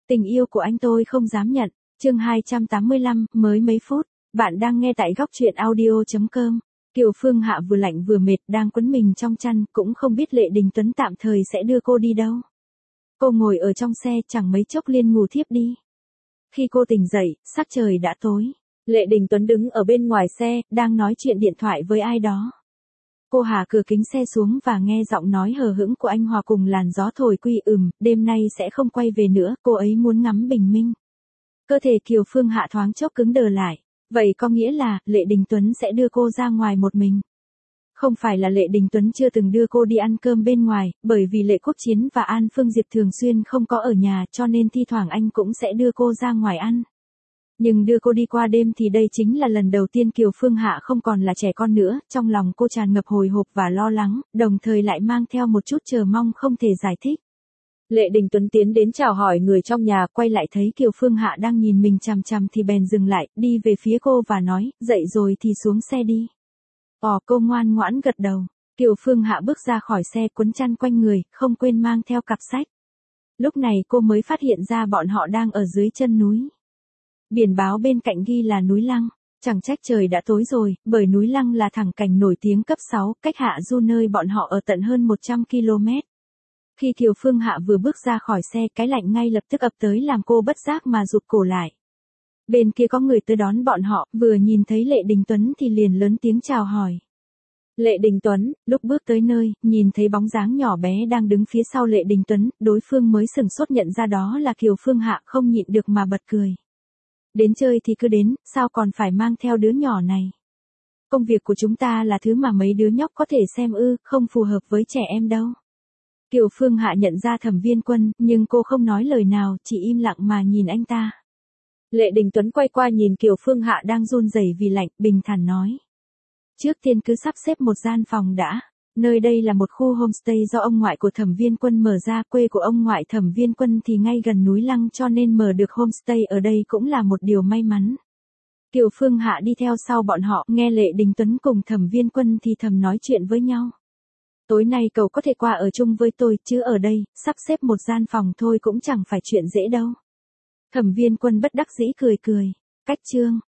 Tình yêu của anh tôi không dám nhận. Chương 285, mới mấy phút. Bạn đang nghe tại góc truyện audio.com. Kiều Phương Hạ vừa lạnh vừa mệt, đang quấn mình trong chăn, cũng không biết Lệ Đình Tuấn tạm thời sẽ đưa cô đi đâu. Cô ngồi ở trong xe, chẳng mấy chốc liền ngủ thiếp đi. Khi cô tỉnh dậy, sắc trời đã tối. Lệ Đình Tuấn đứng ở bên ngoài xe, đang nói chuyện điện thoại với ai đó. Cô hạ cửa kính xe xuống và nghe giọng nói hờ hững của anh hòa cùng làn gió thổi quy đêm nay sẽ không quay về nữa, cô ấy muốn ngắm bình minh. Cơ thể Kiều Phương Hạ thoáng chốc cứng đờ lại. Vậy có nghĩa là, Lệ Đình Tuấn sẽ đưa cô ra ngoài một mình. Không phải là Lệ Đình Tuấn chưa từng đưa cô đi ăn cơm bên ngoài, bởi vì Lệ Quốc Chiến và An Phương Diệp thường xuyên không có ở nhà cho nên thi thoảng anh cũng sẽ đưa cô ra ngoài ăn. Nhưng đưa cô đi qua đêm thì đây chính là lần đầu tiên Kiều Phương Hạ không còn là trẻ con nữa, trong lòng cô tràn ngập hồi hộp và lo lắng, đồng thời lại mang theo một chút chờ mong không thể giải thích. Lệ Đình Tuấn tiến đến chào hỏi người trong nhà, quay lại thấy Kiều Phương Hạ đang nhìn mình chằm chằm thì bèn dừng lại, đi về phía cô và nói, dậy rồi thì xuống xe đi. Cô ngoan ngoãn gật đầu. Kiều Phương Hạ bước ra khỏi xe quấn chăn quanh người, không quên mang theo cặp sách. Lúc này cô mới phát hiện ra bọn họ đang ở dưới chân núi. Biển báo bên cạnh ghi là núi Lăng. Chẳng trách trời đã tối rồi, bởi núi Lăng là thẳng cảnh nổi tiếng cấp 6, cách Hạ Du nơi bọn họ ở tận hơn 100 km. Khi Kiều Phương Hạ vừa bước ra khỏi xe, cái lạnh ngay lập tức ập tới làm cô bất giác mà rụt cổ lại. Bên kia có người tới đón bọn họ, vừa nhìn thấy Lệ Đình Tuấn thì liền lớn tiếng chào hỏi. Lệ Đình Tuấn, lúc bước tới nơi, nhìn thấy bóng dáng nhỏ bé đang đứng phía sau Lệ Đình Tuấn, đối phương mới sửng sốt nhận ra đó là Kiều Phương Hạ, không nhịn được mà bật cười. Đến chơi thì cứ đến, sao còn phải mang theo đứa nhỏ này? Công việc của chúng ta là thứ mà mấy đứa nhóc có thể xem không phù hợp với trẻ em đâu. Kiều Phương Hạ nhận ra Thẩm Viên Quân, nhưng cô không nói lời nào, chỉ im lặng mà nhìn anh ta. Lệ Đình Tuấn quay qua nhìn Kiều Phương Hạ đang run rẩy vì lạnh, bình thản nói. Trước tiên cứ sắp xếp một gian phòng đã. Nơi đây là một khu homestay do ông ngoại của Thẩm Viên Quân mở ra, quê của ông ngoại Thẩm Viên Quân thì ngay gần núi Lăng cho nên mở được homestay ở đây cũng là một điều may mắn. Kiều Phương Hạ đi theo sau bọn họ, nghe Lệ Đình Tuấn cùng Thẩm Viên Quân thì thầm nói chuyện với nhau. Tối nay cậu có thể qua ở chung với tôi, chứ ở đây, sắp xếp một gian phòng thôi cũng chẳng phải chuyện dễ đâu. Thẩm Viên Quân bất đắc dĩ cười. Cách chương.